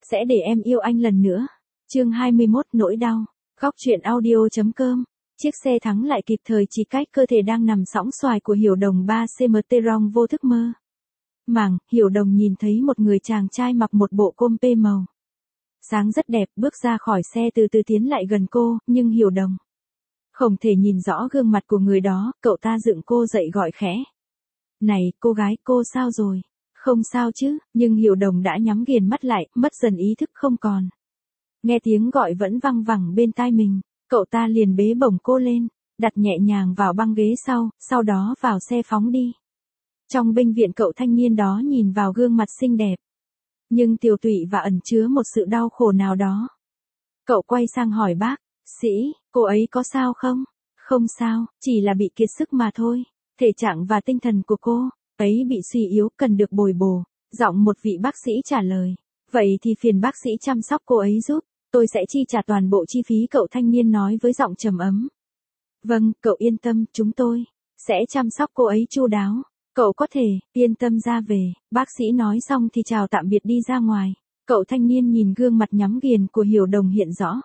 sẽ để em yêu anh lần nữa. Chương 21 nỗi đau. Góc truyện audio.com. Chiếc xe thắng lại kịp thời chỉ cách cơ thể đang nằm sõng soài của Hiểu Đồng 3cm rong vô thức mơ. Màng, Hiểu Đồng nhìn thấy một người chàng trai mặc một bộ compe màu sáng rất đẹp bước ra khỏi xe từ từ tiến lại gần cô, nhưng Hiểu Đồng không thể nhìn rõ gương mặt của người đó, cậu ta dựng cô dậy gọi khẽ. Này, cô gái, cô sao rồi? Không sao chứ, nhưng Hiểu Đồng đã nhắm nghiền mắt lại, mất dần ý thức không còn. Nghe tiếng gọi vẫn văng vẳng bên tai mình, cậu ta liền bế bổng cô lên, đặt nhẹ nhàng vào băng ghế sau đó vào xe phóng đi. Trong bệnh viện cậu thanh niên đó nhìn vào gương mặt xinh đẹp, nhưng tiều tụy và ẩn chứa một sự đau khổ nào đó. Cậu quay sang hỏi bác sĩ, cô ấy có sao không? Không sao, chỉ là bị kiệt sức mà thôi. Thể trạng và tinh thần của cô ấy bị suy yếu, cần được bồi bổ. Giọng một vị bác sĩ trả lời. Vậy thì phiền bác sĩ chăm sóc cô ấy giúp, tôi sẽ chi trả toàn bộ chi phí, cậu thanh niên nói với giọng trầm ấm. Vâng, cậu yên tâm, chúng tôi sẽ chăm sóc cô ấy chu đáo. Cậu có thể yên tâm ra về. Bác sĩ nói xong thì chào tạm biệt đi ra ngoài. Cậu thanh niên nhìn gương mặt nhắm nghiền của Hiểu Đồng hiện rõ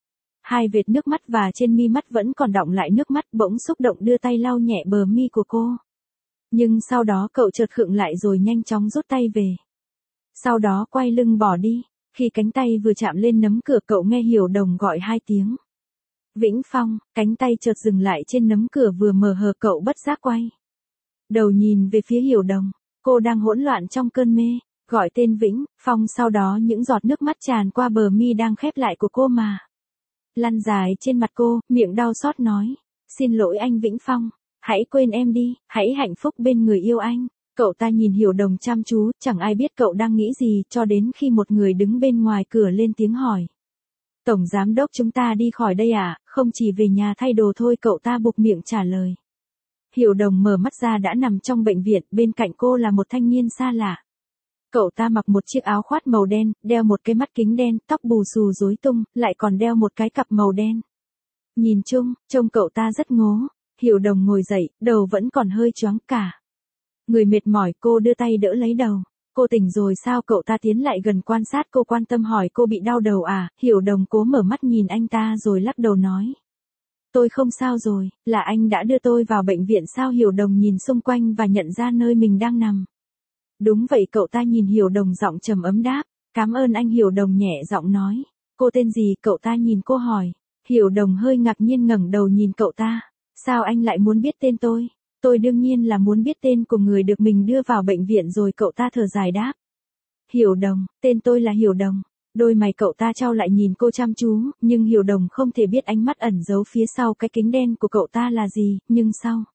hai vệt nước mắt và trên mi mắt vẫn còn đọng lại nước mắt, bỗng xúc động đưa tay lau nhẹ bờ mi của cô. Nhưng sau đó cậu chợt khựng lại rồi nhanh chóng rút tay về. Sau đó quay lưng bỏ đi. Khi cánh tay vừa chạm lên nấm cửa cậu nghe Hiểu Đồng gọi hai tiếng. Vĩnh Phong, cánh tay chợt dừng lại trên nấm cửa vừa mở hờ, cậu bất giác quay đầu nhìn về phía Hiểu Đồng. Cô đang hỗn loạn trong cơn mê, gọi tên Vĩnh Phong, sau đó những giọt nước mắt tràn qua bờ mi đang khép lại của cô mà lăn dài trên mặt cô, miệng đau xót nói. Xin lỗi anh Vĩnh Phong, hãy quên em đi, hãy hạnh phúc bên người yêu anh. Cậu ta nhìn Hiểu Đồng chăm chú, chẳng ai biết cậu đang nghĩ gì, cho đến khi một người đứng bên ngoài cửa lên tiếng hỏi. Tổng giám đốc chúng ta đi khỏi đây à, không chỉ về nhà thay đồ thôi, cậu ta buộc miệng trả lời. Hiểu Đồng mở mắt ra đã nằm trong bệnh viện, bên cạnh cô là một thanh niên xa lạ. Cậu ta mặc một chiếc áo khoác màu đen, đeo một cái mắt kính đen, tóc bù xù rối tung, lại còn đeo một cái cặp màu đen. Nhìn chung, trông cậu ta rất ngố. Hiểu Đồng ngồi dậy, đầu vẫn còn hơi choáng cả. Người mệt mỏi, cô đưa tay đỡ lấy đầu. Cô tỉnh rồi sao? Cậu ta tiến lại gần quan sát cô, quan tâm hỏi cô bị đau đầu à? Hiểu Đồng cố mở mắt nhìn anh ta rồi lắc đầu nói. Tôi không sao rồi, là anh đã đưa tôi vào bệnh viện sao? Hiểu Đồng nhìn xung quanh và nhận ra nơi mình đang nằm. Đúng vậy, cậu ta nhìn Hiểu Đồng giọng trầm ấm đáp. Cảm ơn anh. Hiểu Đồng nhẹ giọng nói. Cô tên gì? Cậu ta nhìn cô hỏi. Hiểu Đồng hơi ngạc nhiên ngẩng đầu nhìn cậu ta. Sao anh lại muốn biết tên tôi? Tôi đương nhiên là muốn biết tên của người được mình đưa vào bệnh viện rồi, cậu ta thở dài đáp. Hiểu Đồng, tên tôi là Hiểu Đồng. Đôi mày cậu ta chau lại nhìn cô chăm chú, nhưng Hiểu Đồng không thể biết ánh mắt ẩn giấu phía sau cái kính đen của cậu ta là gì, nhưng sau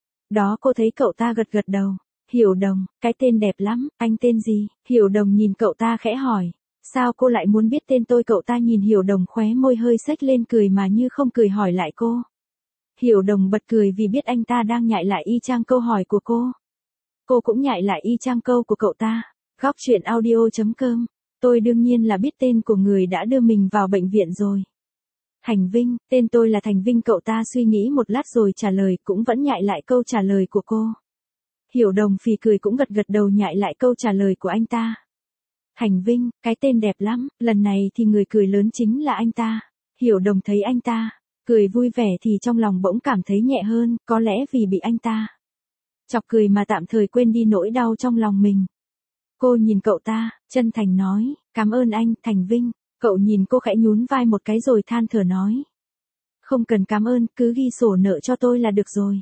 đó cô thấy cậu ta gật gật đầu. Hiểu Đồng, cái tên đẹp lắm, anh tên gì? Hiểu Đồng nhìn cậu ta khẽ hỏi. Sao cô lại muốn biết tên tôi? Cậu ta nhìn Hiểu Đồng, khóe môi hơi xếch lên, cười mà như không cười hỏi lại cô. Hiểu Đồng bật cười vì biết anh ta đang nhại lại y chang câu hỏi của cô. Cô cũng nhại lại y chang câu của cậu ta. Góc truyện audio.com. Tôi đương nhiên là biết tên của người đã đưa mình vào bệnh viện rồi. Thành Vinh, tên tôi là Thành Vinh. Cậu ta suy nghĩ một lát rồi trả lời, cũng vẫn nhại lại câu trả lời của cô. Hiểu Đồng phì cười cũng gật gật đầu nhại lại câu trả lời của anh ta. Thành Vinh, cái tên đẹp lắm, lần này thì người cười lớn chính là anh ta. Hiểu Đồng thấy anh ta cười vui vẻ thì trong lòng bỗng cảm thấy nhẹ hơn, có lẽ vì bị anh ta chọc cười mà tạm thời quên đi nỗi đau trong lòng mình. Cô nhìn cậu ta, chân thành nói, cảm ơn anh, Thành Vinh. Cậu nhìn cô khẽ nhún vai một cái rồi than thở nói. Không cần cảm ơn, cứ ghi sổ nợ cho tôi là được rồi.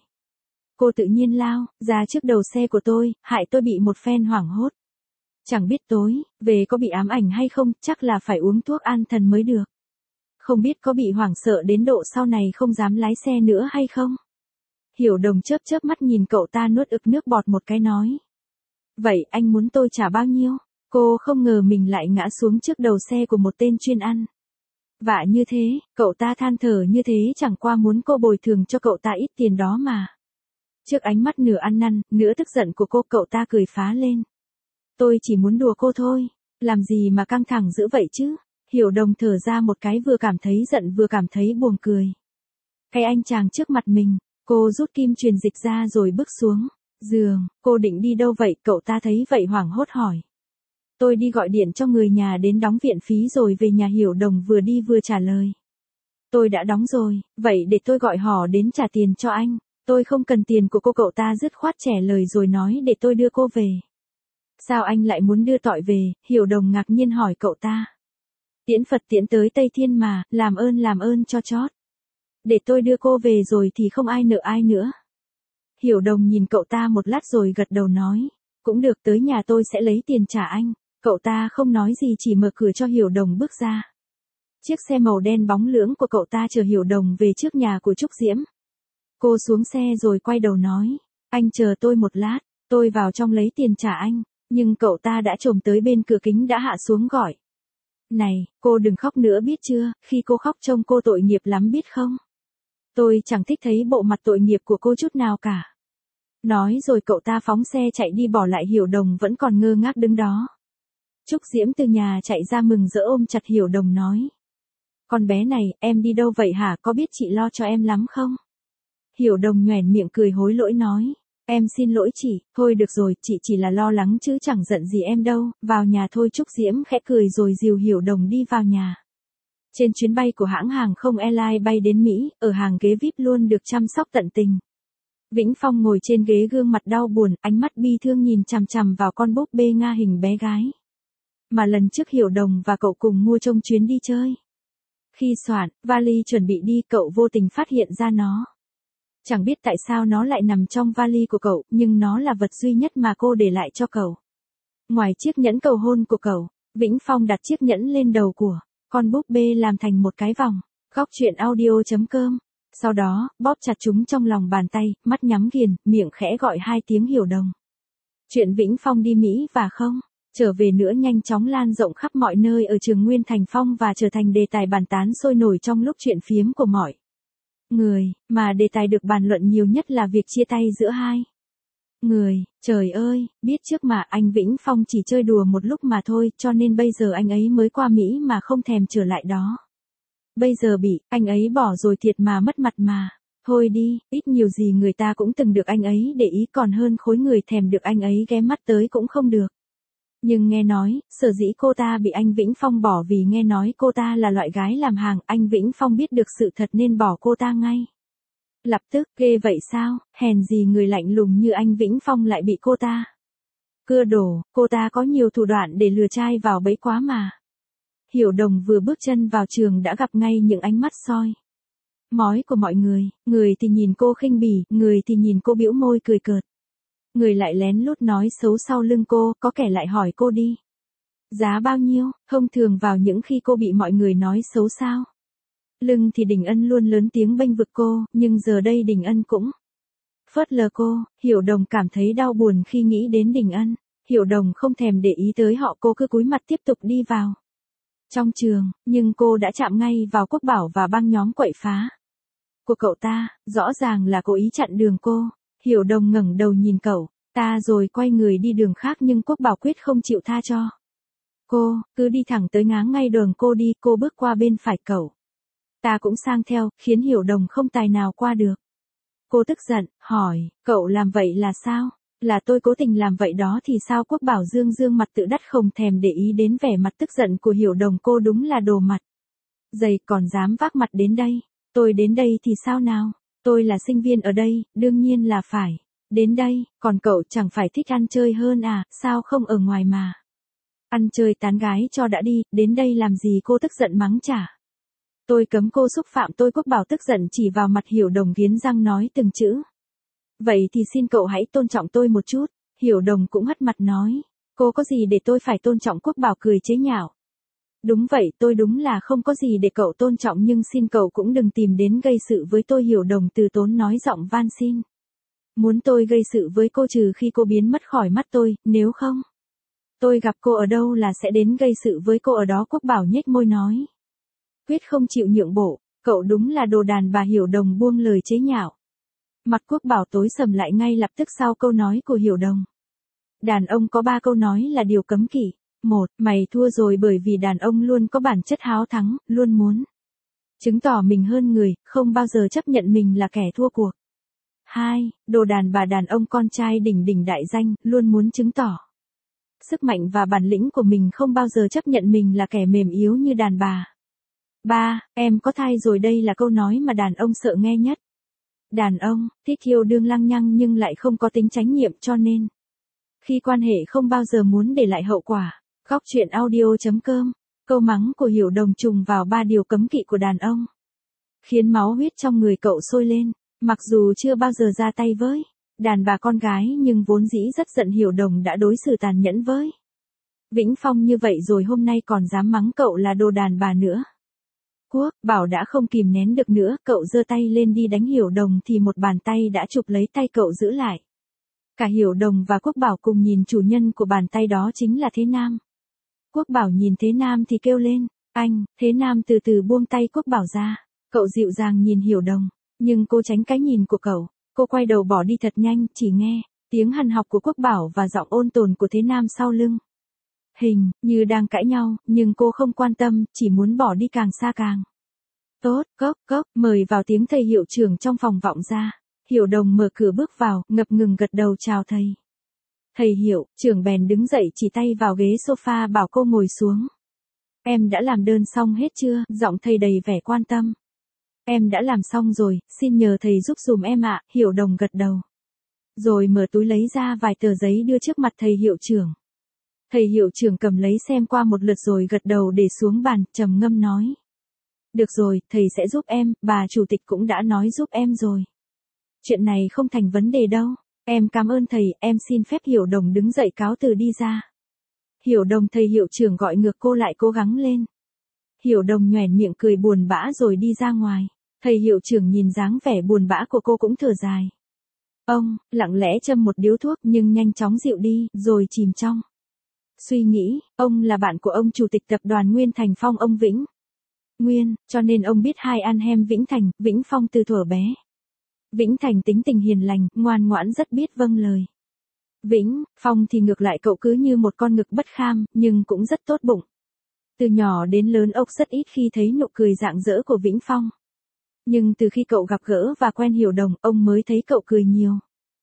Cô tự nhiên lao ra trước đầu xe của tôi, hại tôi bị một phen hoảng hốt. Chẳng biết tối về có bị ám ảnh hay không, chắc là phải uống thuốc an thần mới được. Không biết có bị hoảng sợ đến độ sau này không dám lái xe nữa hay không? Hiểu Đồng chớp chớp mắt nhìn cậu ta, nuốt ực nước bọt một cái nói. Vậy anh muốn tôi trả bao nhiêu? Cô không ngờ mình lại ngã xuống trước đầu xe của một tên chuyên ăn vạ như thế. Cậu ta than thở như thế chẳng qua muốn cô bồi thường cho cậu ta ít tiền đó mà. Trước ánh mắt nửa ăn năn, nửa tức giận của cô, cậu ta cười phá lên. Tôi chỉ muốn đùa cô thôi, làm gì mà căng thẳng dữ vậy chứ? Hiểu Đồng thở ra một cái, vừa cảm thấy giận vừa cảm thấy buồn cười. Cái anh chàng trước mặt mình, cô rút kim truyền dịch ra rồi bước xuống giường. Cô định đi đâu vậy? Cậu ta thấy vậy hoảng hốt hỏi. Tôi đi gọi điện cho người nhà đến đóng viện phí rồi về nhà. Hiểu Đồng vừa đi vừa trả lời. Tôi đã đóng rồi, vậy để tôi gọi họ đến trả tiền cho anh. Tôi không cần tiền của cô. Cậu ta dứt khoát trả lời rồi nói để tôi đưa cô về. Sao anh lại muốn đưa Tọi về? Hiểu Đồng ngạc nhiên hỏi cậu ta. Tiễn Phật tiễn tới Tây Thiên mà, làm ơn cho chót. Để tôi đưa cô về rồi thì không ai nợ ai nữa. Hiểu Đồng nhìn cậu ta một lát rồi gật đầu nói. Cũng được, tới nhà tôi sẽ lấy tiền trả anh. Cậu ta không nói gì chỉ mở cửa cho Hiểu Đồng bước ra. Chiếc xe màu đen bóng lưỡng của cậu ta chở Hiểu Đồng về trước nhà của Trúc Diễm. Cô xuống xe rồi quay đầu nói. Anh chờ tôi một lát, tôi vào trong lấy tiền trả anh. Nhưng cậu ta đã chồm tới bên cửa kính đã hạ xuống gọi. Này, cô đừng khóc nữa biết chưa, khi cô khóc trông cô tội nghiệp lắm biết không? Tôi chẳng thích thấy bộ mặt tội nghiệp của cô chút nào cả. Nói rồi cậu ta phóng xe chạy đi bỏ lại Hiểu Đồng vẫn còn ngơ ngác đứng đó. Trúc Diễm từ nhà chạy ra mừng rỡ ôm chặt Hiểu Đồng nói. Con bé này, em đi đâu vậy hả, có biết chị lo cho em lắm không? Hiểu Đồng nhoẻn miệng cười hối lỗi nói. Em xin lỗi chị, thôi được rồi, chị chỉ là lo lắng chứ chẳng giận gì em đâu, vào nhà thôi. Trúc Diễm khẽ cười rồi dìu Hiểu Đồng đi vào nhà. Trên chuyến bay của hãng hàng không Airlines bay đến Mỹ, ở hàng ghế VIP luôn được chăm sóc tận tình. Vĩnh Phong ngồi trên ghế gương mặt đau buồn, ánh mắt bi thương nhìn chằm chằm vào con búp bê Nga hình bé gái. Mà lần trước Hiểu Đồng và cậu cùng mua trong chuyến đi chơi. Khi soạn, vali chuẩn bị đi, cậu vô tình phát hiện ra nó. Chẳng biết tại sao nó lại nằm trong vali của cậu, nhưng nó là vật duy nhất mà cô để lại cho cậu. Ngoài chiếc nhẫn cầu hôn của cậu, Vĩnh Phong đặt chiếc nhẫn lên đầu của con búp bê làm thành một cái vòng. Góc truyện audio.com. Sau đó, bóp chặt chúng trong lòng bàn tay, mắt nhắm nghiền, miệng khẽ gọi hai tiếng Hiểu Đồng. Chuyện Vĩnh Phong đi Mỹ và không trở về nữa nhanh chóng lan rộng khắp mọi nơi ở Trường Nguyên Thành Phong và trở thành đề tài bàn tán sôi nổi trong lúc chuyện phiếm của mọi người, mà đề tài được bàn luận nhiều nhất là việc chia tay giữa hai người. Trời ơi, biết trước mà anh Vĩnh Phong chỉ chơi đùa một lúc mà thôi, cho nên bây giờ anh ấy mới qua Mỹ mà không thèm trở lại đó. Bây giờ bị anh ấy bỏ rồi thiệt mà mất mặt mà. Thôi đi, ít nhiều gì người ta cũng từng được anh ấy để ý, còn hơn khối người thèm được anh ấy ghé mắt tới cũng không được. Nhưng nghe nói, sở dĩ cô ta bị anh Vĩnh Phong bỏ vì nghe nói cô ta là loại gái làm hàng, anh Vĩnh Phong biết được sự thật nên bỏ cô ta ngay. Lập tức, ghê vậy sao, hèn gì người lạnh lùng như anh Vĩnh Phong lại bị cô ta cưa đổ, cô ta có nhiều thủ đoạn để lừa trai vào bẫy quá mà. Hiểu Đồng vừa bước chân vào trường đã gặp ngay những ánh mắt soi mói của mọi người thì nhìn cô khinh bỉ, người thì nhìn cô bĩu môi cười cợt. Người lại lén lút nói xấu sau lưng cô, có kẻ lại hỏi cô đi giá bao nhiêu, thông thường vào những khi cô bị mọi người nói xấu sao lưng thì Đình Ân luôn lớn tiếng bênh vực cô, nhưng giờ đây Đình Ân cũng phớt lờ cô. Hiểu Đồng cảm thấy đau buồn khi nghĩ đến Đình Ân. Hiểu Đồng không thèm để ý tới họ, cô cứ cúi mặt tiếp tục đi vào trong trường, nhưng cô đã chạm ngay vào Quốc Bảo và băng nhóm quậy phá của cậu ta, rõ ràng là cố ý chặn đường cô. Hiểu Đồng ngẩng đầu nhìn cậu ta rồi quay người đi đường khác, nhưng Quốc Bảo quyết không chịu tha cho cô, cứ đi thẳng tới ngáng ngay đường cô đi. Cô bước qua bên phải cậu ta cũng sang theo, khiến Hiểu Đồng không tài nào qua được. Cô tức giận, hỏi, cậu làm vậy là sao? Là tôi cố tình làm vậy đó thì sao? Quốc Bảo dương dương mặt tự đắc không thèm để ý đến vẻ mặt tức giận của Hiểu Đồng. Cô đúng là đồ mặt dày, còn dám vác mặt đến đây. Tôi đến đây thì sao nào? Tôi là sinh viên ở đây, đương nhiên là phải đến đây, còn cậu chẳng phải thích ăn chơi hơn à, sao không ở ngoài mà ăn chơi tán gái cho đã đi, đến đây làm gì? Cô tức giận mắng trả. Tôi cấm cô xúc phạm tôi. Quốc Bảo tức giận chỉ vào mặt Hiểu Đồng nghiến răng nói từng chữ. Vậy thì xin cậu hãy tôn trọng tôi một chút. Hiểu Đồng cũng hất mặt nói. Cô có gì để tôi phải tôn trọng? Quốc Bảo cười chế nhạo. Đúng vậy, tôi đúng là không có gì để cậu tôn trọng, nhưng xin cậu cũng đừng tìm đến gây sự với tôi. Hiểu Đồng từ tốn nói giọng van xin. Muốn tôi gây sự với cô trừ khi cô biến mất khỏi mắt tôi, nếu không tôi gặp cô ở đâu là sẽ đến gây sự với cô ở đó. Quốc Bảo nhếch môi nói. Quyết không chịu nhượng bộ, cậu đúng là đồ đàn bà. Hiểu Đồng buông lời chế nhạo. Mặt Quốc Bảo tối sầm lại ngay lập tức sau câu nói của Hiểu Đồng. Đàn ông có 3 câu nói là điều cấm kỵ. 1. Mày thua rồi, bởi vì đàn ông luôn có bản chất háo thắng, luôn muốn chứng tỏ mình hơn người, không bao giờ chấp nhận mình là kẻ thua cuộc. 2. Đồ đàn bà đàn ông con trai đỉnh đỉnh đại danh, luôn muốn chứng tỏ Sức mạnh và bản lĩnh của mình không bao giờ chấp nhận mình là kẻ mềm yếu như đàn bà. Ba, em có thai rồi, đây là câu nói mà đàn ông sợ nghe nhất. Đàn ông, thích yêu đương lăng nhăng nhưng lại không có tính chánh niệm, cho nên khi quan hệ không bao giờ muốn để lại hậu quả. Góc truyện audio.com. Câu mắng của Hiểu Đồng trùng vào 3 điều cấm kỵ của đàn ông, khiến máu huyết trong người cậu sôi lên. Mặc dù chưa bao giờ ra tay với đàn bà con gái nhưng vốn dĩ rất giận Hiểu Đồng đã đối xử tàn nhẫn với Vĩnh Phong như vậy rồi hôm nay còn dám mắng cậu là đồ đàn bà nữa. Quốc Bảo đã không kìm nén được nữa, cậu giơ tay lên đi đánh Hiểu Đồng thì một bàn tay đã chụp lấy tay cậu giữ lại. Cả Hiểu Đồng và Quốc Bảo cùng nhìn chủ nhân của bàn tay đó chính là Thế Nam. Quốc Bảo nhìn Thế Nam thì kêu lên, anh. Thế Nam từ từ buông tay Quốc Bảo ra. Cậu dịu dàng nhìn Hiểu Đồng, nhưng cô tránh cái nhìn của cậu. Cô quay đầu bỏ đi thật nhanh, chỉ nghe tiếng hằn học của Quốc Bảo và giọng ôn tồn của Thế Nam sau lưng. Hình như đang cãi nhau, nhưng cô không quan tâm, chỉ muốn bỏ đi càng xa càng tốt. Cốc cốc, mời vào, tiếng thầy hiệu trưởng trong phòng vọng ra. Hiểu Đồng mở cửa bước vào, ngập ngừng gật đầu chào thầy. Thầy hiệu trưởng bèn đứng dậy chỉ tay vào ghế sofa bảo cô ngồi xuống. Em đã làm đơn xong hết chưa? Giọng thầy đầy vẻ quan tâm. Em đã làm xong rồi, xin nhờ thầy giúp dùm em ạ. Hiểu Đồng gật đầu. Rồi mở túi lấy ra vài tờ giấy đưa trước mặt thầy hiệu trưởng. Thầy hiệu trưởng cầm lấy xem qua một lượt rồi gật đầu để xuống bàn, trầm ngâm nói. Được rồi, thầy sẽ giúp em, bà chủ tịch cũng đã nói giúp em rồi. Chuyện này không thành vấn đề đâu. Em cảm ơn thầy, em xin phép. Hiểu Đồng đứng dậy cáo từ đi ra. Hiểu Đồng, thầy hiệu trưởng gọi ngược cô lại, cố gắng lên. Hiểu Đồng nhoẻn miệng cười buồn bã rồi đi ra ngoài. Thầy hiệu trưởng nhìn dáng vẻ buồn bã của cô cũng thở dài. Ông lặng lẽ châm một điếu thuốc nhưng nhanh chóng dịu đi, rồi chìm trong suy nghĩ. Ông là bạn của ông chủ tịch tập đoàn Nguyên Thành Phong, ông Vĩnh Nguyên, cho nên ông biết hai anh em Vĩnh Thành, Vĩnh Phong từ thuở bé. Vĩnh Thành tính tình hiền lành, ngoan ngoãn, rất biết vâng lời. Vĩnh Phong thì ngược lại, cậu cứ như một con ngực bất kham, nhưng cũng rất tốt bụng. Từ nhỏ đến lớn ốc rất ít khi thấy nụ cười rạng rỡ của Vĩnh Phong. Nhưng từ khi cậu gặp gỡ và quen Hiểu Đồng, ông mới thấy cậu cười nhiều.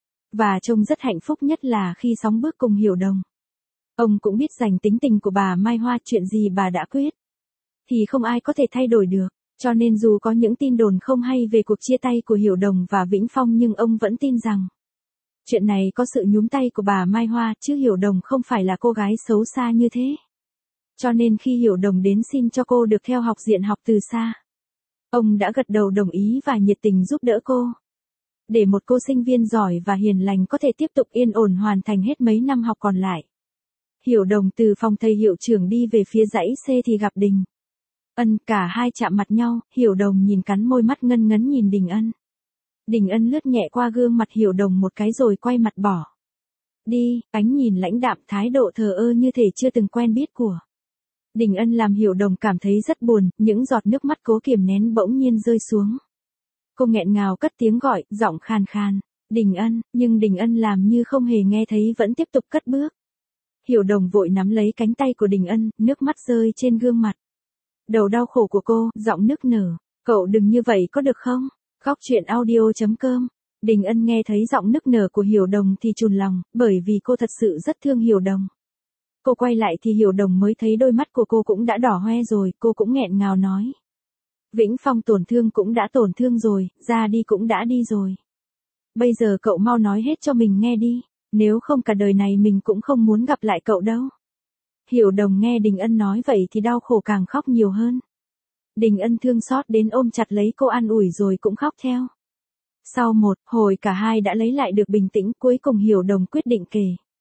Và trông rất hạnh phúc, nhất là khi sóng bước cùng Hiểu Đồng. Ông cũng biết dành tính tình của bà Mai Hoa, chuyện gì bà đã quyết thì không ai có thể thay đổi được. Cho nên dù có những tin đồn không hay về cuộc chia tay của Hiểu Đồng và Vĩnh Phong nhưng ông vẫn tin rằng chuyện này có sự nhúng tay của bà Mai Hoa, chứ Hiểu Đồng không phải là cô gái xấu xa như thế. Cho nên khi Hiểu Đồng đến xin cho cô được theo học diện học từ xa, ông đã gật đầu đồng ý và nhiệt tình giúp đỡ cô. Để một cô sinh viên giỏi và hiền lành có thể tiếp tục yên ổn hoàn thành hết mấy năm học còn lại. Hiểu Đồng từ phòng thầy hiệu trưởng đi về phía dãy C thì gặp Đình Ân, cả hai chạm mặt nhau, Hiểu Đồng nhìn cắn môi, mắt ngân ngấn nhìn Đình Ân. Đình Ân lướt nhẹ qua gương mặt Hiểu Đồng một cái rồi quay mặt bỏ đi, ánh nhìn lãnh đạm, thái độ thờ ơ như thể chưa từng quen biết của Đình Ân làm Hiểu Đồng cảm thấy rất buồn, những giọt nước mắt cố kiềm nén bỗng nhiên rơi xuống. Cô nghẹn ngào cất tiếng gọi, giọng khàn khàn, Đình Ân, nhưng Đình Ân làm như không hề nghe thấy, vẫn tiếp tục cất bước. Hiểu Đồng vội nắm lấy cánh tay của Đình Ân, nước mắt rơi trên gương mặt đầu đau khổ của cô, giọng nức nở, cậu đừng như vậy có được không? Góc truyện audio.com. Đình Ân nghe thấy giọng nức nở của Hiểu Đồng thì chùn lòng, bởi vì cô thật sự rất thương Hiểu Đồng. Cô quay lại thì Hiểu Đồng mới thấy đôi mắt của cô cũng đã đỏ hoe rồi, cô cũng nghẹn ngào nói. Vĩnh Phong tổn thương cũng đã tổn thương rồi, ra đi cũng đã đi rồi. Bây giờ cậu mau nói hết cho mình nghe đi, nếu không cả đời này mình cũng không muốn gặp lại cậu đâu. Hiểu Đồng nghe Đình Ân nói vậy thì đau khổ càng khóc nhiều hơn. Đình Ân thương xót đến ôm chặt lấy cô an ủi rồi cũng khóc theo. Sau một hồi cả hai đã lấy lại được bình tĩnh, cuối cùng Hiểu Đồng quyết định kể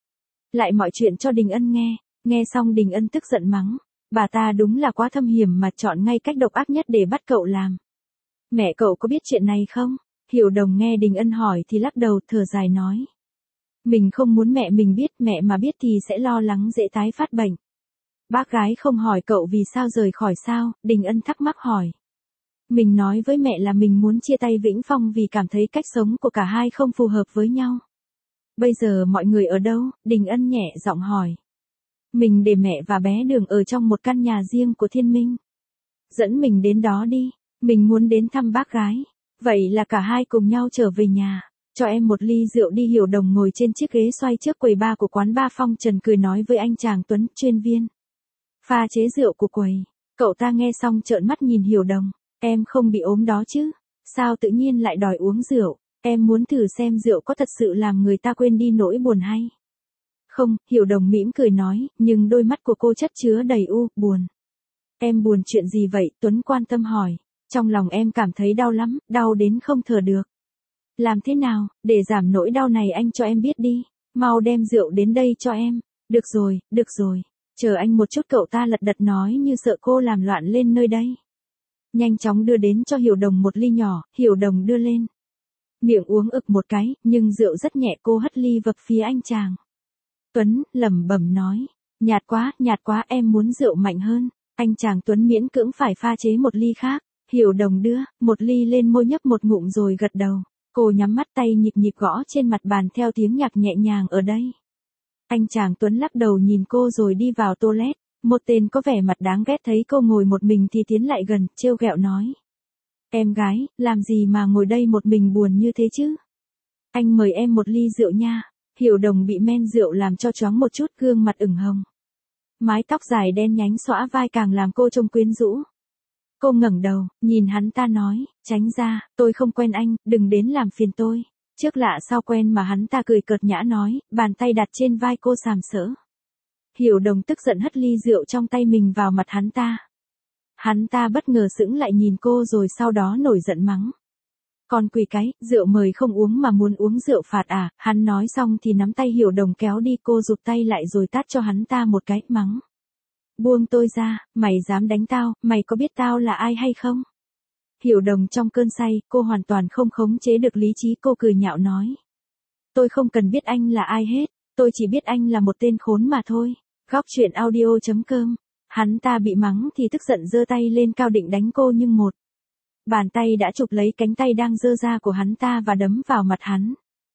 lại mọi chuyện cho Đình Ân nghe. Nghe xong Đình Ân tức giận mắng, bà ta đúng là quá thâm hiểm mà chọn ngay cách độc ác nhất để bắt cậu làm. Mẹ cậu có biết chuyện này không? Hiểu Đồng nghe Đình Ân hỏi thì lắc đầu, thở dài nói. Mình không muốn mẹ mình biết, mẹ mà biết thì sẽ lo lắng dễ tái phát bệnh. Bác gái không hỏi cậu vì sao rời khỏi sao? Đình Ân thắc mắc hỏi. Mình nói với mẹ là mình muốn chia tay Vĩnh Phong vì cảm thấy cách sống của cả hai không phù hợp với nhau. Bây giờ mọi người ở đâu? Đình Ân nhẹ giọng hỏi. Mình để mẹ và bé Đường ở trong một căn nhà riêng của Thiên Minh. Dẫn mình đến đó đi, mình muốn đến thăm bác gái. Vậy là cả hai cùng nhau trở về nhà. Cho em một ly rượu đi. Hiểu Đồng ngồi trên chiếc ghế xoay trước quầy bar của quán bar Phong Trần cười nói với anh chàng Tuấn, chuyên viên pha chế rượu của quầy. Cậu ta nghe xong trợn mắt nhìn Hiểu Đồng. Em không bị ốm đó chứ? Sao tự nhiên lại đòi uống rượu? Em muốn thử xem rượu có thật sự làm người ta quên đi nỗi buồn hay không? Hiểu Đồng mỉm cười nói, nhưng đôi mắt của cô chất chứa đầy buồn. Em buồn chuyện gì vậy? Tuấn quan tâm hỏi. Trong lòng em cảm thấy đau lắm, đau đến không thở được. Làm thế nào, để giảm nỗi đau này anh cho em biết đi. Mau đem rượu đến đây cho em. Được rồi. Chờ anh một chút, cậu ta lật đật nói như sợ cô làm loạn lên nơi đây. Nhanh chóng đưa đến cho Hiểu Đồng một ly nhỏ. Hiểu Đồng đưa lên miệng uống ực một cái, nhưng rượu rất nhẹ. Cô hất ly vập phía anh chàng Tuấn, lẩm bẩm nói. Nhạt quá, em muốn rượu mạnh hơn. Anh chàng Tuấn miễn cưỡng phải pha chế một ly khác. Hiểu Đồng đưa một ly lên môi nhấp một ngụm rồi gật đầu. Cô nhắm mắt, tay nhịp gõ trên mặt bàn theo tiếng nhạc nhẹ nhàng ở đây. Anh chàng Tuấn lắc đầu nhìn cô rồi đi vào toilet. Một tên có vẻ mặt đáng ghét thấy cô ngồi một mình thì tiến lại gần, trêu ghẹo nói. Em gái, làm gì mà ngồi đây một mình buồn như thế chứ? Anh mời em một ly rượu nha. Hiểu Đồng bị men rượu làm cho choáng một chút, gương mặt ửng hồng. Mái tóc dài đen nhánh xõa vai càng làm cô trông quyến rũ. Cô ngẩng đầu, nhìn hắn ta nói, tránh ra, tôi không quen anh, đừng đến làm phiền tôi. Trước lạ sau quen mà. Hắn ta cười cợt nhã nói, bàn tay đặt trên vai cô sàm sỡ. Hiểu Đồng tức giận hất ly rượu trong tay mình vào mặt hắn ta. Hắn ta bất ngờ sững lại nhìn cô rồi sau đó nổi giận mắng. Còn quỷ cái, rượu mời không uống mà muốn uống rượu phạt à? Hắn nói xong thì nắm tay Hiểu Đồng kéo đi. Cô rụt tay lại rồi tát cho hắn ta một cái, mắng. Buông tôi ra, mày dám đánh tao, mày có biết tao là ai hay không? Hiểu Đồng trong cơn say, cô hoàn toàn không khống chế được lý trí. Cô cười nhạo nói. Tôi không cần biết anh là ai hết, tôi chỉ biết anh là một tên khốn mà thôi. Góc truyện audio.com. Hắn ta bị mắng thì tức giận giơ tay lên cao định đánh cô, nhưng một bàn tay đã chụp lấy cánh tay đang giơ ra của hắn ta và đấm vào mặt hắn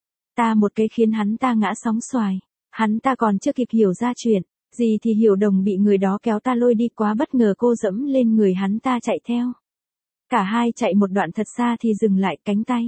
ta một cái, khiến hắn ta ngã sóng xoài. Hắn ta còn chưa kịp hiểu ra chuyện gì thì Hiểu Đồng bị người đó kéo ta lôi đi. Quá bất ngờ, cô dẫm lên người hắn ta chạy theo. Cả hai chạy một đoạn thật xa thì dừng lại, cánh tay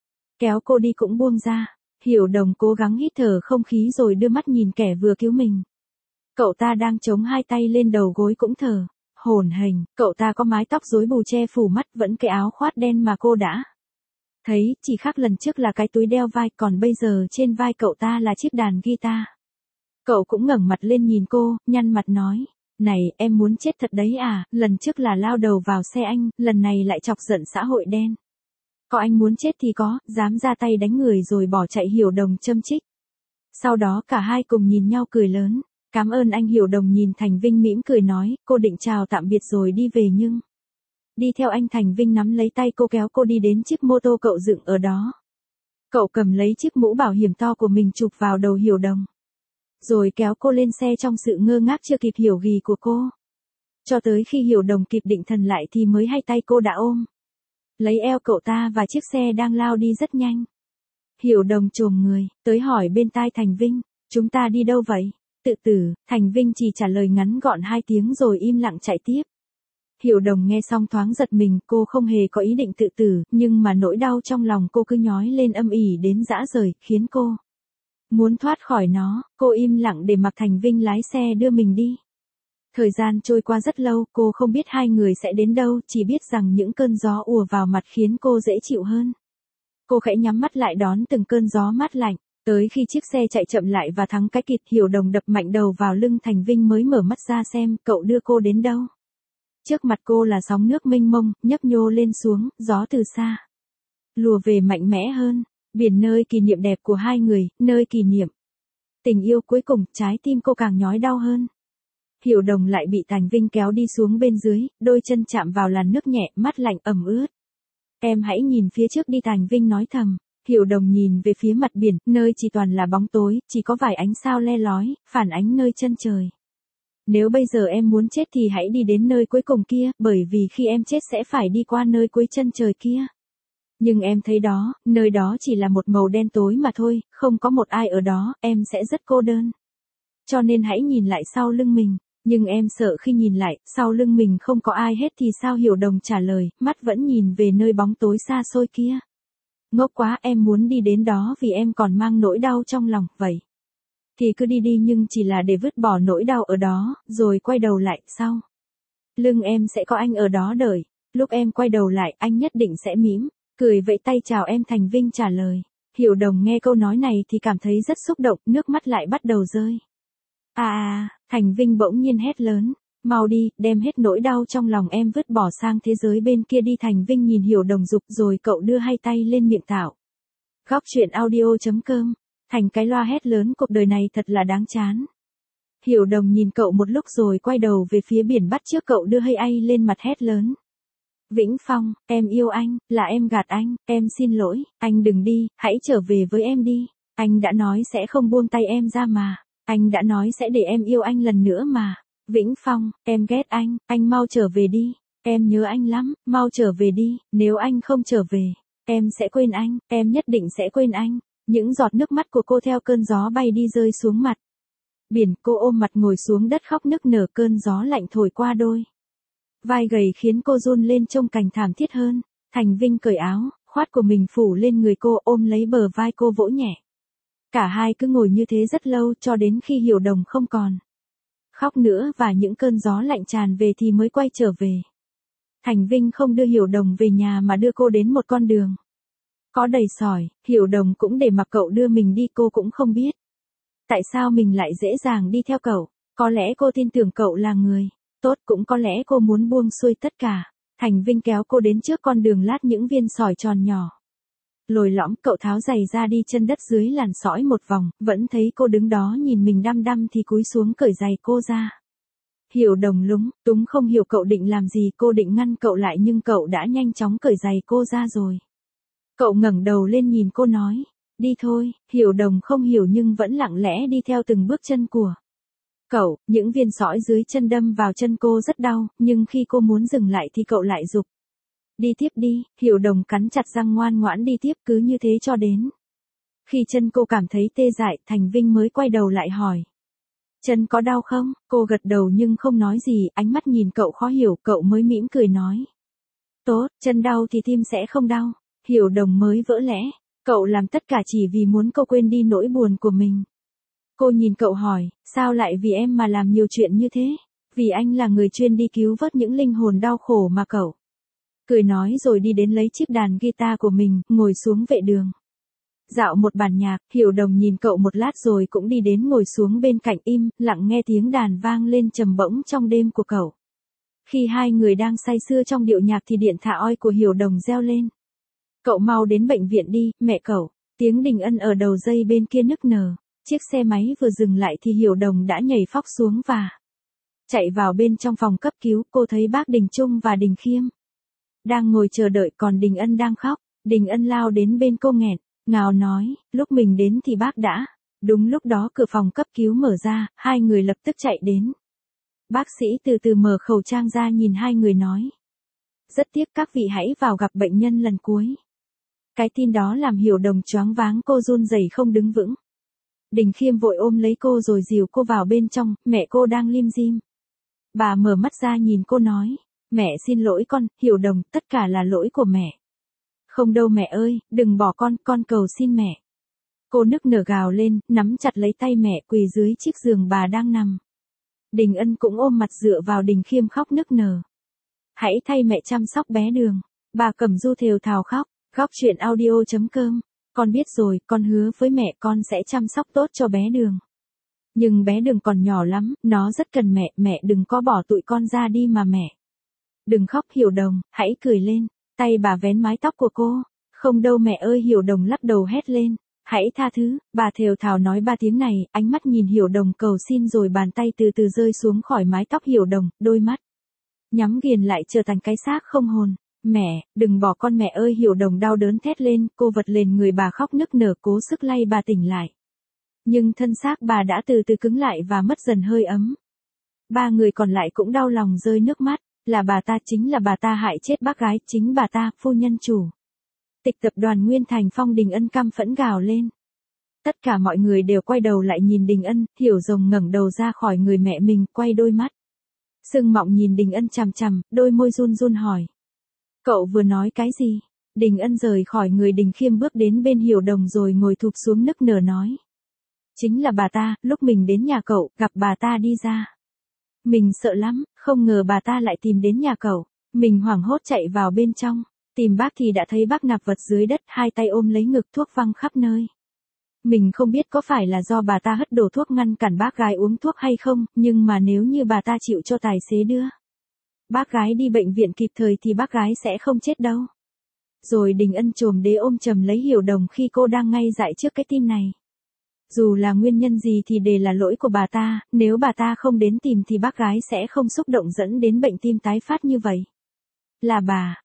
kéo cô đi cũng buông ra. Hiểu Đồng cố gắng hít thở không khí rồi đưa mắt nhìn kẻ vừa cứu mình. Cậu ta đang chống hai tay lên đầu gối cũng thở hổn hển. Cậu ta có mái tóc rối bù che phủ mắt, vẫn cái áo khoác đen mà cô đã thấy, chỉ khác lần trước là cái túi đeo vai, còn bây giờ trên vai cậu ta là chiếc đàn guitar. Cậu cũng ngẩng mặt lên nhìn cô, nhăn mặt nói. Này, em muốn chết thật đấy à? Lần trước là lao đầu vào xe anh, lần này lại chọc giận xã hội đen. Có anh muốn chết thì có, dám ra tay đánh người rồi bỏ chạy. Hiểu Đồng châm chích. Sau đó cả hai cùng nhìn nhau cười lớn. Cảm ơn anh. Hiểu Đồng nhìn Thành Vinh mỉm cười nói, cô định chào tạm biệt rồi đi về nhưng. Đi theo anh. Thành Vinh nắm lấy tay cô kéo cô đi đến chiếc mô tô cậu dựng ở đó. Cậu cầm lấy chiếc mũ bảo hiểm to của mình chụp vào đầu Hiểu Đồng. Rồi kéo cô lên xe trong sự ngơ ngác chưa kịp hiểu gì của cô. Cho tới khi Hiểu Đồng kịp định thần lại thì mới hay tay cô đã ôm lấy eo cậu ta và chiếc xe đang lao đi rất nhanh. Hiểu Đồng chồm người, tới hỏi bên tai Thành Vinh, chúng ta đi đâu vậy? Tự tử. Thành Vinh chỉ trả lời ngắn gọn 2 tiếng rồi im lặng chạy tiếp. Hiểu Đồng nghe xong thoáng giật mình, cô không hề có ý định tự tử, nhưng mà nỗi đau trong lòng cô cứ nhói lên âm ỉ đến rã rời, khiến cô muốn thoát khỏi nó. Cô im lặng để mặc Thành Vinh lái xe đưa mình đi. Thời gian trôi qua rất lâu, cô không biết hai người sẽ đến đâu, chỉ biết rằng những cơn gió ùa vào mặt khiến cô dễ chịu hơn. Cô khẽ nhắm mắt lại đón từng cơn gió mát lạnh. Tới khi chiếc xe chạy chậm lại và thắng cái kịt, Hiểu Đồng đập mạnh đầu vào lưng Thành Vinh mới mở mắt ra xem cậu đưa cô đến đâu. Trước mặt cô là sóng nước mênh mông, nhấp nhô lên xuống, gió từ xa lùa về mạnh mẽ hơn. Biển, nơi kỷ niệm đẹp của hai người, nơi kỷ niệm tình yêu cuối cùng. Trái tim cô càng nhói đau hơn. Hiểu Đồng lại bị Thành Vinh kéo đi xuống bên dưới, đôi chân chạm vào làn nước nhẹ, mắt lạnh ẩm ướt. Em hãy nhìn phía trước đi, Thành Vinh nói thầm. Hiểu Đồng nhìn về phía mặt biển, nơi chỉ toàn là bóng tối, chỉ có vài ánh sao le lói, phản ánh nơi chân trời. Nếu bây giờ em muốn chết thì hãy đi đến nơi cuối cùng kia, bởi vì khi em chết sẽ phải đi qua nơi cuối chân trời kia. Nhưng em thấy đó, nơi đó chỉ là một màu đen tối mà thôi, không có một ai ở đó, em sẽ rất cô đơn. Cho nên hãy nhìn lại sau lưng mình. Nhưng em sợ khi nhìn lại, sau lưng mình không có ai hết thì sao? Hiểu Đồng trả lời, mắt vẫn nhìn về nơi bóng tối xa xôi kia. Ngốc quá, em muốn đi đến đó vì em còn mang nỗi đau trong lòng, vậy. Thì cứ đi đi nhưng chỉ là để vứt bỏ nỗi đau ở đó, rồi quay đầu lại, sau. Lưng em sẽ có anh ở đó đợi, lúc em quay đầu lại anh nhất định sẽ mỉm, cười vẫy tay chào em. Thành Vinh trả lời. Hiểu Đồng nghe câu nói này thì cảm thấy rất xúc động, nước mắt lại bắt đầu rơi. Thành Vinh bỗng nhiên hét lớn. Mau đi, đem hết nỗi đau trong lòng em vứt bỏ sang thế giới bên kia đi. Thành Vinh nhìn Hiểu Đồng dục rồi cậu đưa hai tay lên miệng tạo. Góc truyện audio.com. Thành cái loa hét lớn, cuộc đời này thật là đáng chán. Hiểu Đồng nhìn cậu một lúc rồi quay đầu về phía biển, bắt trước cậu đưa hơi ai lên mặt hét lớn. Vĩnh Phong, em yêu anh, là em gạt anh, em xin lỗi, anh đừng đi, hãy trở về với em đi. Anh đã nói sẽ không buông tay em ra mà. Anh đã nói sẽ để em yêu anh lần nữa mà. Vĩnh Phong, em ghét anh mau trở về đi. Em nhớ anh lắm, mau trở về đi, nếu anh không trở về, em sẽ quên anh, em nhất định sẽ quên anh. Những giọt nước mắt của cô theo cơn gió bay đi rơi xuống mặt biển, cô ôm mặt ngồi xuống đất khóc nức nở, cơn gió lạnh thổi qua đôi vai gầy khiến cô run lên trông càng thảm thiết hơn. Thành Vinh cởi áo khoác của mình phủ lên người cô, ôm lấy bờ vai cô vỗ nhẹ. Cả hai cứ ngồi như thế rất lâu, cho đến khi Hiểu Đồng không còn khóc nữa và những cơn gió lạnh tràn về thì mới quay trở về. Thành Vinh không đưa Hiểu Đồng về nhà mà đưa cô đến một con đường có đầy sỏi. Hiểu Đồng cũng để mặc cậu đưa mình đi, cô cũng không biết tại sao mình lại dễ dàng đi theo cậu. Có lẽ cô tin tưởng cậu là người tốt, cũng có lẽ cô muốn buông xuôi tất cả. Thành Vinh kéo cô đến trước con đường lát những viên sỏi tròn nhỏ lồi lõm, cậu tháo giày ra đi chân đất dưới làn sỏi một vòng, vẫn thấy cô đứng đó nhìn mình đăm đăm thì cúi xuống cởi giày cô ra. Hiểu Đồng lúng túng không hiểu cậu định làm gì, cô định ngăn cậu lại nhưng cậu đã nhanh chóng cởi giày cô ra rồi. Cậu ngẩng đầu lên nhìn cô nói, đi thôi. Hiểu Đồng không hiểu nhưng vẫn lặng lẽ đi theo từng bước chân của cậu. Những viên sỏi dưới chân đâm vào chân cô rất đau, nhưng khi cô muốn dừng lại thì cậu lại giục. Đi tiếp đi. Hiểu Đồng cắn chặt răng ngoan ngoãn đi tiếp, cứ như thế cho đến khi chân cô cảm thấy tê dại. Thành Vinh mới quay đầu lại hỏi, chân có đau không? Cô gật đầu nhưng không nói gì, ánh mắt nhìn cậu khó hiểu. Cậu mới mỉm cười nói, tốt, chân đau thì tim sẽ không đau. Hiểu Đồng mới vỡ lẽ, cậu làm tất cả chỉ vì muốn cô quên đi nỗi buồn của mình. Cô nhìn cậu hỏi, sao lại vì em mà làm nhiều chuyện như thế? Vì anh là người chuyên đi cứu vớt những linh hồn đau khổ mà. Cậu cười nói rồi đi đến lấy chiếc đàn guitar của mình, ngồi xuống vệ đường dạo một bản nhạc. Hiểu Đồng nhìn cậu một lát rồi cũng đi đến ngồi xuống bên cạnh, im lặng nghe tiếng đàn vang lên trầm bổng trong đêm của cậu. Khi hai người đang say sưa trong điệu nhạc thì điện thoại oi của Hiểu Đồng reo lên. Cậu mau đến bệnh viện đi, mẹ cậu. Tiếng Đình Ân ở đầu dây bên kia nức nở. Chiếc xe máy vừa dừng lại thì Hiểu Đồng đã nhảy phóc xuống và chạy vào bên trong phòng cấp cứu. Cô thấy bác Đình Trung và Đình Khiêm đang ngồi chờ đợi, còn Đình Ân đang khóc. Đình Ân lao đến bên cô nghẹn ngào nói, lúc mình đến thì bác đã. Đúng lúc đó cửa phòng cấp cứu mở ra, hai người lập tức chạy đến. Bác sĩ từ từ mở khẩu trang ra nhìn hai người nói, rất tiếc các vị hãy vào gặp bệnh nhân lần cuối. Cái tin đó làm Hiểu Đồng choáng váng, cô run rẩy không đứng vững. Đình Khiêm vội ôm lấy cô rồi dìu cô vào bên trong. Mẹ cô đang lim dim. Bà mở mắt ra nhìn cô nói, mẹ xin lỗi con. Hiểu Đồng, tất cả là lỗi của mẹ. Không đâu mẹ ơi, đừng bỏ con cầu xin mẹ. Cô nức nở gào lên, nắm chặt lấy tay mẹ, quỳ dưới chiếc giường bà đang nằm. Đình Ân cũng ôm mặt dựa vào Đình Khiêm khóc nức nở. Hãy thay mẹ chăm sóc bé Đường. Bà Cẩm Du thều thào khóc. Góc truyện audio.com. Con biết rồi, con hứa với mẹ con sẽ chăm sóc tốt cho bé Đường. Nhưng bé Đường còn nhỏ lắm, nó rất cần mẹ, mẹ đừng có bỏ tụi con ra đi mà mẹ. Đừng khóc Hiểu Đồng, hãy cười lên. Tay bà vén mái tóc của cô. Không đâu mẹ ơi. Hiểu Đồng lắc đầu hét lên, hãy tha thứ. Bà thều thào nói ba tiếng này, ánh mắt nhìn Hiểu Đồng cầu xin rồi bàn tay từ từ rơi xuống khỏi mái tóc Hiểu Đồng, đôi mắt nhắm nghiền lại trở thành cái xác không hồn. Mẹ, đừng bỏ con mẹ ơi. Hiểu Đồng đau đớn thét lên, cô vật lên người bà khóc nức nở cố sức lay bà tỉnh lại. Nhưng thân xác bà đã từ từ cứng lại và mất dần hơi ấm. Ba người còn lại cũng đau lòng rơi nước mắt. Là bà ta, chính là bà ta hại chết bác gái, chính bà ta, phu nhân chủ tịch tập đoàn Nguyên Thành Phong. Đình Ân căm phẫn gào lên. Tất cả mọi người đều quay đầu lại nhìn Đình Ân. Hiểu Đồng ngẩng đầu ra khỏi người mẹ mình, quay đôi mắt sưng mọng nhìn Đình Ân chằm chằm, đôi môi run run hỏi, cậu vừa nói cái gì? Đình Ân rời khỏi người Đình Khiêm bước đến bên Hiểu Đồng rồi ngồi thụp xuống nức nở nói. Chính là bà ta, lúc mình đến nhà cậu, gặp bà ta đi ra. Mình sợ lắm, không ngờ bà ta lại tìm đến nhà cậu. Mình hoảng hốt chạy vào bên trong, tìm bác thì đã thấy bác nằm vật dưới đất, hai tay ôm lấy ngực, thuốc văng khắp nơi. Mình không biết có phải là do bà ta hất đổ thuốc ngăn cản bác gái uống thuốc hay không, nhưng mà nếu như bà ta chịu cho tài xế đưa bác gái đi bệnh viện kịp thời thì bác gái sẽ không chết đâu. Rồi Đình Ân trồm đế ôm chầm lấy Hiểu Đồng khi cô đang ngay dại trước cái tin này. Dù là nguyên nhân gì thì đều là lỗi của bà ta, nếu bà ta không đến tìm thì bác gái sẽ không xúc động dẫn đến bệnh tim tái phát như vậy. Là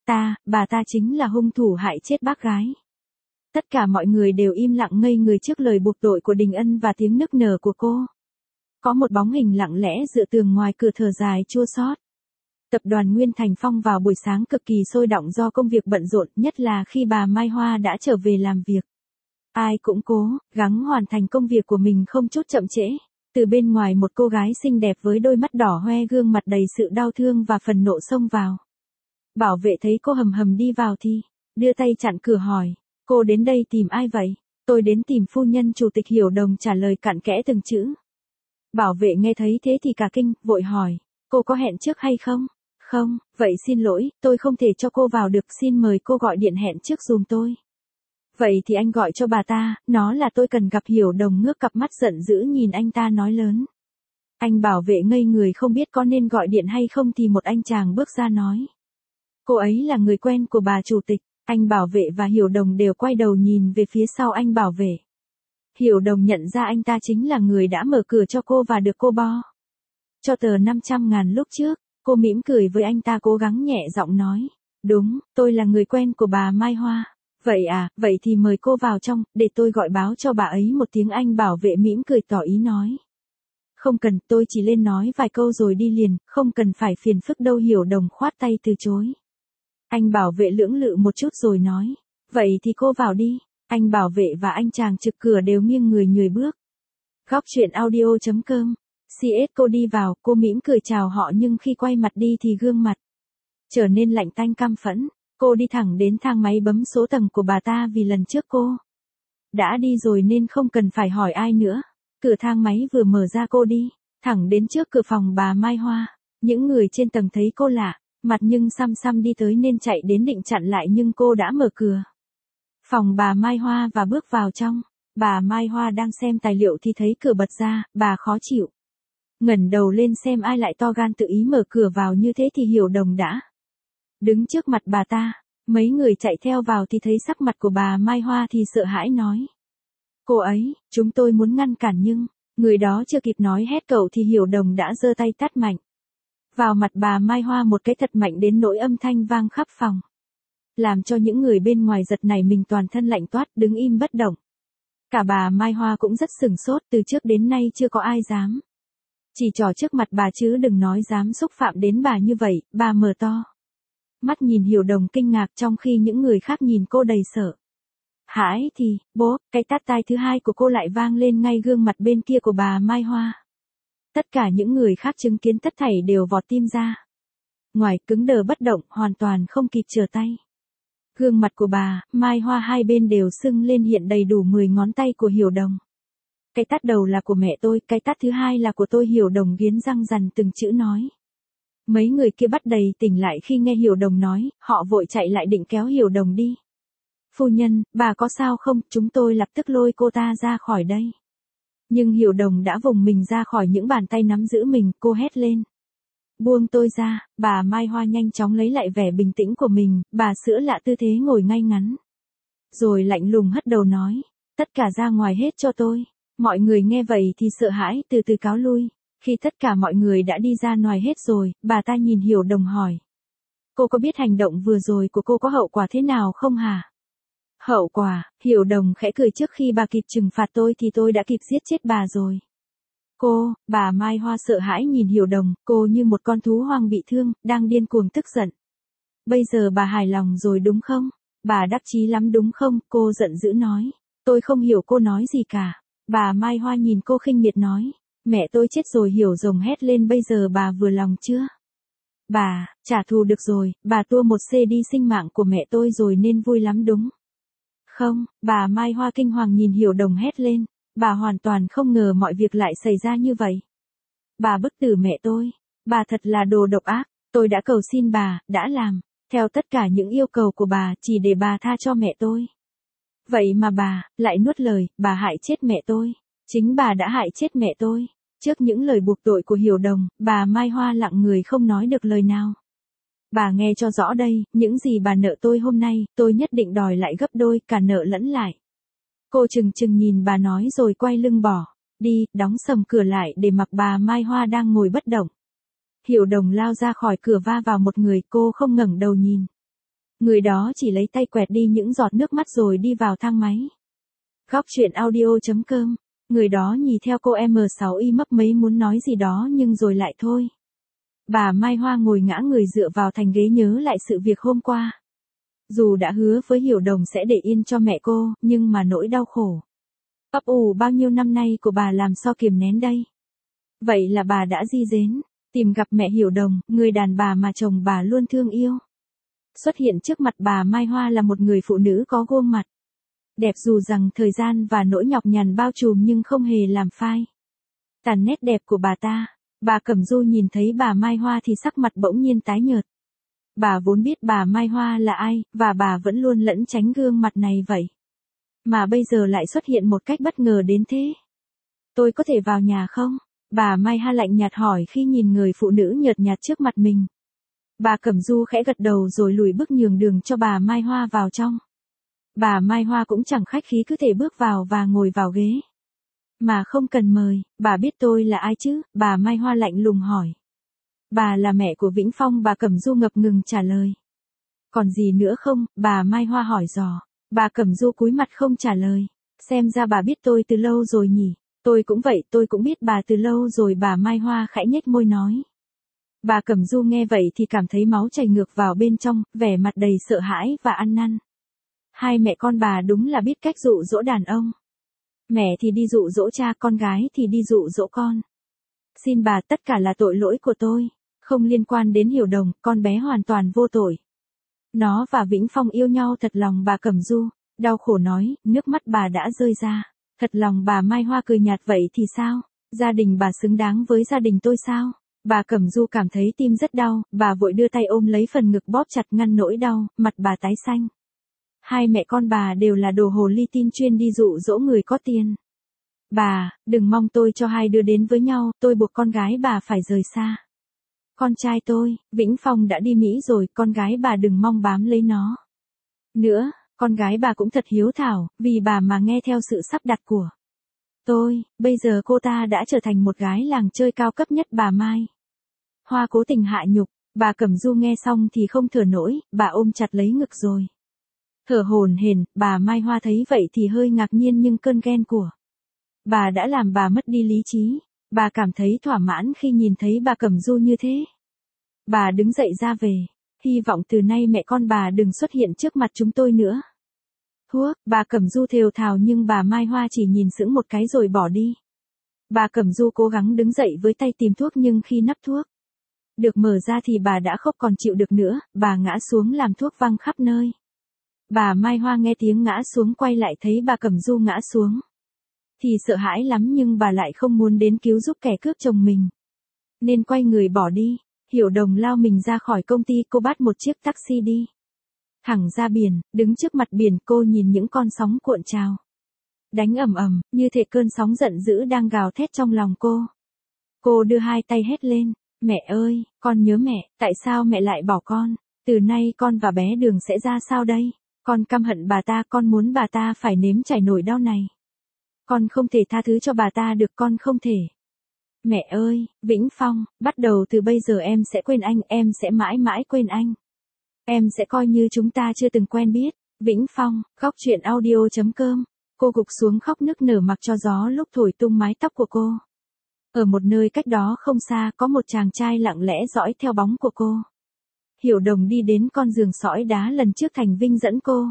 bà ta chính là hung thủ hại chết bác gái. Tất cả mọi người đều im lặng ngây người trước lời buộc tội của Đình Ân và tiếng nức nở của cô. Có một bóng hình lặng lẽ dựa tường ngoài cửa thở dài chua xót. Tập đoàn Nguyên Thành Phong vào buổi sáng cực kỳ sôi động do công việc bận rộn, nhất là khi bà Mai Hoa đã trở về làm việc. Ai cũng cố gắng hoàn thành công việc của mình không chút chậm trễ. Từ bên ngoài một cô gái xinh đẹp với đôi mắt đỏ hoe, gương mặt đầy sự đau thương và phần nộ xông vào. Bảo vệ thấy cô hầm hầm đi vào thì đưa tay chặn cửa hỏi, cô đến đây tìm ai vậy? Tôi đến tìm phu nhân chủ tịch. Hiểu Đồng trả lời cặn kẽ từng chữ. Bảo vệ nghe thấy thế thì cả kinh, vội hỏi, cô có hẹn trước hay không? Không, vậy xin lỗi, tôi không thể cho cô vào được, xin mời cô gọi điện hẹn trước giùm tôi. Vậy thì anh gọi cho bà ta, nó là tôi cần gặp. Hiểu Đồng ngước cặp mắt giận dữ nhìn anh ta nói lớn. Anh bảo vệ ngây người không biết có nên gọi điện hay không thì một anh chàng bước ra nói. Cô ấy là người quen của bà chủ tịch. Anh Bảo Vệ và Hiểu Đồng đều quay đầu nhìn về phía sau anh Bảo Vệ. Hiểu Đồng nhận ra anh ta chính là người đã mở cửa cho cô và được cô bo cho tờ 500.000 lúc trước. Cô mỉm cười với anh ta, cố gắng nhẹ giọng nói. Đúng, tôi là người quen của bà Mai Hoa. Vậy à, vậy thì mời cô vào trong, để tôi gọi báo cho bà ấy một tiếng. Anh Bảo Vệ mỉm cười tỏ ý nói. Không cần, tôi chỉ lên nói vài câu rồi đi liền, không cần phải phiền phức đâu. Hiểu Đồng khoát tay từ chối. Anh Bảo Vệ lưỡng lự một chút rồi nói. Vậy thì cô vào đi. Anh Bảo Vệ và anh chàng trực cửa đều nghiêng người nhường bước. Góc truyện audio.com. CS cô đi vào, cô mỉm cười chào họ nhưng khi quay mặt đi thì gương mặt trở nên lạnh tanh căm phẫn. Cô đi thẳng đến thang máy bấm số tầng của bà ta vì lần trước cô đã đi rồi nên không cần phải hỏi ai nữa. Cửa thang máy vừa mở ra cô đi thẳng đến trước cửa phòng bà Mai Hoa. Những người trên tầng thấy cô lạ mặt nhưng xăm xăm đi tới nên chạy đến định chặn lại nhưng cô đã mở cửa phòng bà Mai Hoa và bước vào trong. Bà Mai Hoa đang xem tài liệu thì thấy cửa bật ra, bà khó chịu ngẩng đầu lên xem ai lại to gan tự ý mở cửa vào như thế thì Hiểu Đồng đã đứng trước mặt bà ta. Mấy người chạy theo vào thì thấy sắc mặt của bà Mai Hoa thì sợ hãi nói. Cô ấy, chúng tôi muốn ngăn cản nhưng người đó chưa kịp nói hết cậu thì Hiểu Đồng đã giơ tay tát mạnh vào mặt bà Mai Hoa một cái thật mạnh đến nỗi âm thanh vang khắp phòng. Làm cho những người bên ngoài giật nảy mình, toàn thân lạnh toát đứng im bất động. Cả bà Mai Hoa cũng rất sửng sốt, từ trước đến nay chưa có ai dám chỉ trỏ trước mặt bà chứ đừng nói dám xúc phạm đến bà như vậy. Bà mở to mắt nhìn Hiểu Đồng kinh ngạc, trong khi những người khác nhìn cô đầy sợ hãi thì, bố, cái tát tai thứ hai của cô lại vang lên ngay gương mặt bên kia của bà Mai Hoa. Tất cả những người khác chứng kiến tất thảy đều vọt tim ra ngoài, cứng đờ bất động, hoàn toàn không kịp trở tay. Gương mặt của bà Mai Hoa hai bên đều sưng lên, hiện đầy đủ 10 ngón tay của Hiểu Đồng. Cái tát đầu là của mẹ tôi, cái tát thứ hai là của tôi. Hiểu Đồng nghiến răng dằn từng chữ nói. Mấy người kia bắt đầy tỉnh lại khi nghe Hiểu Đồng nói, họ vội chạy lại định kéo Hiểu Đồng đi. Phu nhân, bà có sao không? Chúng tôi lập tức lôi cô ta ra khỏi đây. Nhưng Hiểu Đồng đã vùng mình ra khỏi những bàn tay nắm giữ mình, cô hét lên. Buông tôi ra. Bà Mai Hoa nhanh chóng lấy lại vẻ bình tĩnh của mình, bà sửa lại tư thế ngồi ngay ngắn. Rồi lạnh lùng hất đầu nói, tất cả ra ngoài hết cho tôi. Mọi người nghe vậy thì sợ hãi từ từ cáo lui. Khi tất cả mọi người đã đi ra ngoài hết rồi, bà ta nhìn Hiểu Đồng hỏi. Cô có biết hành động vừa rồi của cô có hậu quả thế nào không hả? Hậu quả? Hiểu Đồng khẽ cười, trước khi bà kịp trừng phạt tôi thì tôi đã kịp giết chết bà rồi. Bà Mai Hoa sợ hãi nhìn Hiểu Đồng, cô như một con thú hoang bị thương, đang điên cuồng tức giận. Bây giờ bà hài lòng rồi đúng không? Bà đắc chí lắm đúng không? Cô giận dữ nói. Tôi không hiểu cô nói gì cả. Bà Mai Hoa nhìn cô khinh miệt nói. Mẹ tôi chết rồi. Hiểu Đồng hét lên, bây giờ bà vừa lòng chưa? Bà, trả thù được rồi, bà tua một xê đi sinh mạng của mẹ tôi rồi nên vui lắm đúng không? Bà Mai Hoa kinh hoàng nhìn Hiểu Đồng hét lên. Bà hoàn toàn không ngờ mọi việc lại xảy ra như vậy. Bà bức tử mẹ tôi. Bà thật là đồ độc ác. Tôi đã cầu xin bà, đã làm theo tất cả những yêu cầu của bà chỉ để bà tha cho mẹ tôi. Vậy mà bà lại nuốt lời, bà hại chết mẹ tôi. Chính bà đã hại chết mẹ tôi. Trước những lời buộc tội của Hiểu Đồng, bà Mai Hoa lặng người không nói được lời nào. Bà nghe cho rõ đây, những gì bà nợ tôi hôm nay, tôi nhất định đòi lại gấp đôi, cả nợ lẫn lại. Cô chừng chừng nhìn bà nói rồi quay lưng bỏ đi, đóng sầm cửa lại để mặc bà Mai Hoa đang ngồi bất động. Hiểu Đồng lao ra khỏi cửa va vào một người, cô không ngẩng đầu nhìn. Người đó chỉ lấy tay quẹt đi những giọt nước mắt rồi đi vào thang máy. Góc truyện audio.com. Người đó nhìn theo cô M6Y mấp mấy muốn nói gì đó nhưng rồi lại thôi. Bà Mai Hoa ngồi ngã người dựa vào thành ghế nhớ lại sự việc hôm qua. Dù đã hứa với Hiểu Đồng sẽ để yên cho mẹ cô, nhưng mà nỗi đau khổ ấp ủ bao nhiêu năm nay của bà làm sao kiềm nén đây. Vậy là bà đã di dến, tìm gặp mẹ Hiểu Đồng, người đàn bà mà chồng bà luôn thương yêu. Xuất hiện trước mặt bà Mai Hoa là một người phụ nữ có gương mặt đẹp dù rằng thời gian và nỗi nhọc nhằn bao trùm nhưng không hề làm phai tàn nét đẹp của bà ta. Bà Cẩm Du nhìn thấy bà Mai Hoa thì sắc mặt bỗng nhiên tái nhợt. Bà vốn biết bà Mai Hoa là ai, và bà vẫn luôn lẩn tránh gương mặt này vậy. Mà bây giờ lại xuất hiện một cách bất ngờ đến thế. Tôi có thể vào nhà không? Bà Mai Hoa lạnh nhạt hỏi khi nhìn người phụ nữ nhợt nhạt trước mặt mình. Bà Cẩm Du khẽ gật đầu rồi lùi bước nhường đường cho bà Mai Hoa vào trong. Bà Mai Hoa cũng chẳng khách khí cứ thể bước vào và ngồi vào ghế. Mà không cần mời, bà biết tôi là ai chứ? Bà Mai Hoa lạnh lùng hỏi. Bà là mẹ của Vĩnh Phong, bà Cẩm Du ngập ngừng trả lời. Còn gì nữa không? Bà Mai Hoa hỏi dò. Bà Cẩm Du cúi mặt không trả lời. Xem ra bà biết tôi từ lâu rồi nhỉ? Tôi cũng vậy, tôi cũng biết bà từ lâu rồi. Bà Mai Hoa khẽ nhếch môi nói. Bà Cẩm Du nghe vậy thì cảm thấy máu chảy ngược vào bên trong, vẻ mặt đầy sợ hãi và ăn năn. Hai mẹ con bà đúng là biết cách dụ dỗ đàn ông. Mẹ thì đi dụ dỗ cha, con gái thì đi dụ dỗ con. Xin bà, tất cả là tội lỗi của tôi, không liên quan đến Hiểu Đồng, con bé hoàn toàn vô tội. Nó và Vĩnh Phong yêu nhau thật lòng. Bà Cẩm Du đau khổ nói, nước mắt bà đã rơi ra. Thật lòng. Bà Mai Hoa cười nhạt. Vậy thì sao? Gia đình bà xứng đáng với gia đình tôi sao? Bà Cẩm Du cảm thấy tim rất đau, bà vội đưa tay ôm lấy phần ngực bóp chặt ngăn nỗi đau, mặt bà tái xanh. Hai mẹ con bà đều là đồ hồ ly tinh chuyên đi dụ dỗ người có tiền. Bà, đừng mong tôi cho hai đứa đến với nhau, tôi buộc con gái bà phải rời xa. Con trai tôi, Vĩnh Phong đã đi Mỹ rồi, con gái bà đừng mong bám lấy nó. Nữa, con gái bà cũng thật hiếu thảo, vì bà mà nghe theo sự sắp đặt của tôi, bây giờ cô ta đã trở thành một gái làng chơi cao cấp nhất. Bà Mai Hoa cố tình hạ nhục. Bà Cẩm Du nghe xong thì không thở nổi, bà ôm chặt lấy ngực rồi thở hổn hển. Bà Mai Hoa thấy vậy thì hơi ngạc nhiên nhưng cơn ghen của bà đã làm bà mất đi lý trí. Bà cảm thấy thỏa mãn khi nhìn thấy bà Cẩm Du như thế. Bà đứng dậy ra về. Hy vọng từ nay mẹ con bà đừng xuất hiện trước mặt chúng tôi nữa. Thuốc, bà Cẩm Du thều thào nhưng bà Mai Hoa chỉ nhìn sững một cái rồi bỏ đi. Bà Cẩm Du cố gắng đứng dậy với tay tìm thuốc nhưng khi nắp thuốc được mở ra thì bà đã không còn chịu được nữa, bà ngã xuống làm thuốc văng khắp nơi. Bà Mai Hoa nghe tiếng ngã xuống quay lại thấy bà Cẩm Du ngã xuống thì sợ hãi lắm nhưng bà lại không muốn đến cứu giúp kẻ cướp chồng mình, nên quay người bỏ đi. Hiểu Đồng lao mình ra khỏi công ty, cô bắt một chiếc taxi đi thẳng ra biển. Đứng trước mặt biển, cô nhìn những con sóng cuộn trào đánh ầm ầm, như thể cơn sóng giận dữ đang gào thét trong lòng cô. Cô đưa hai tay hét lên, mẹ ơi, con nhớ mẹ, tại sao mẹ lại bỏ con? Từ nay con và bé Đường sẽ ra sao đây? Con căm hận bà ta, con muốn bà ta phải nếm trải nỗi đau này. Con không thể tha thứ cho bà ta được, con không thể. Mẹ ơi, Vĩnh Phong, bắt đầu từ bây giờ em sẽ quên anh, em sẽ mãi mãi quên anh. Em sẽ coi như chúng ta chưa từng quen biết. Vĩnh Phong, góc truyện audio.com. Cô gục xuống khóc nức nở mặc cho gió lúc thổi tung mái tóc của cô. Ở một nơi cách đó không xa có một chàng trai lặng lẽ dõi theo bóng của cô. Hiểu Đồng đi đến con giường sỏi đá lần trước Thành Vinh dẫn cô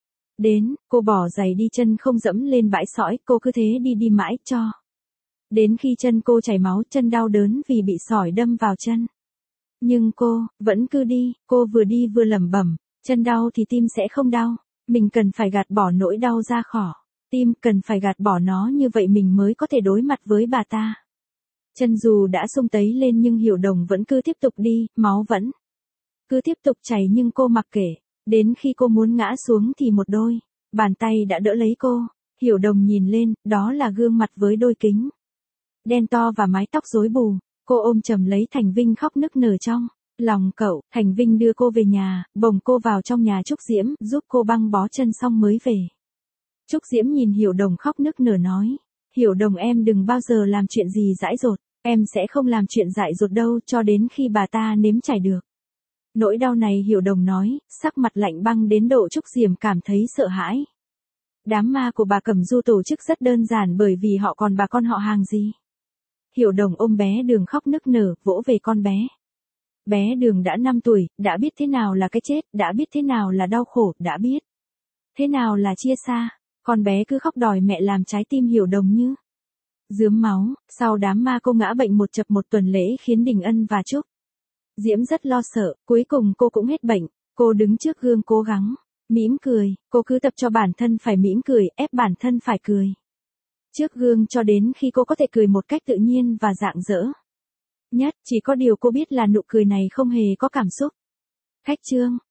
đến, cô bỏ giày đi chân không dẫm lên bãi sỏi, cô cứ thế đi mãi cho đến khi chân cô chảy máu, chân đau đớn vì bị sỏi đâm vào chân. Nhưng cô, vẫn cứ đi vừa lẩm bẩm, chân đau thì tim sẽ không đau, mình cần phải gạt bỏ nỗi đau ra khỏi tim, cần phải gạt bỏ nó như vậy mình mới có thể đối mặt với bà ta. Chân dù đã sung tấy lên nhưng Hiểu Đồng vẫn cứ tiếp tục đi, máu vẫn cứ tiếp tục chảy nhưng cô mặc kệ, đến khi cô muốn ngã xuống thì một đôi bàn tay đã đỡ lấy cô. Hiểu Đồng nhìn lên, đó là gương mặt với đôi kính đen to và mái tóc rối bù. Cô ôm chầm lấy Thành Vinh khóc nức nở trong lòng cậu. Thành Vinh đưa cô về nhà, bồng cô vào trong nhà Trúc Diễm, giúp cô băng bó chân xong mới về. Trúc Diễm nhìn Hiểu Đồng khóc nức nở nói, Hiểu Đồng em đừng bao giờ làm chuyện gì dãi dột, em sẽ không làm chuyện dại dột đâu cho đến khi bà ta nếm trải được nỗi đau này. Hiểu Đồng nói, sắc mặt lạnh băng đến độ Trúc Diễm cảm thấy sợ hãi. Đám ma của bà Cẩm Du tổ chức rất đơn giản bởi vì họ còn bà con họ hàng gì. Hiểu Đồng ôm bé Đường khóc nức nở, vỗ về con bé. Bé Đường đã 5 tuổi, đã biết thế nào là cái chết, đã biết thế nào là đau khổ, đã biết thế nào là chia xa. Con bé cứ khóc đòi mẹ làm trái tim Hiểu Đồng như rướm máu. Sau đám ma cô ngã bệnh một tuần lễ khiến Đình Ân và Trúc Diễm rất lo sợ, cuối cùng cô cũng hết bệnh. Cô đứng trước gương cố gắng mỉm cười, cô cứ tập cho bản thân phải mỉm cười, ép bản thân phải cười trước gương cho đến khi cô có thể cười một cách tự nhiên và rạng rỡ nhất. Chỉ có điều cô biết là nụ cười này không hề có cảm xúc. Khách chương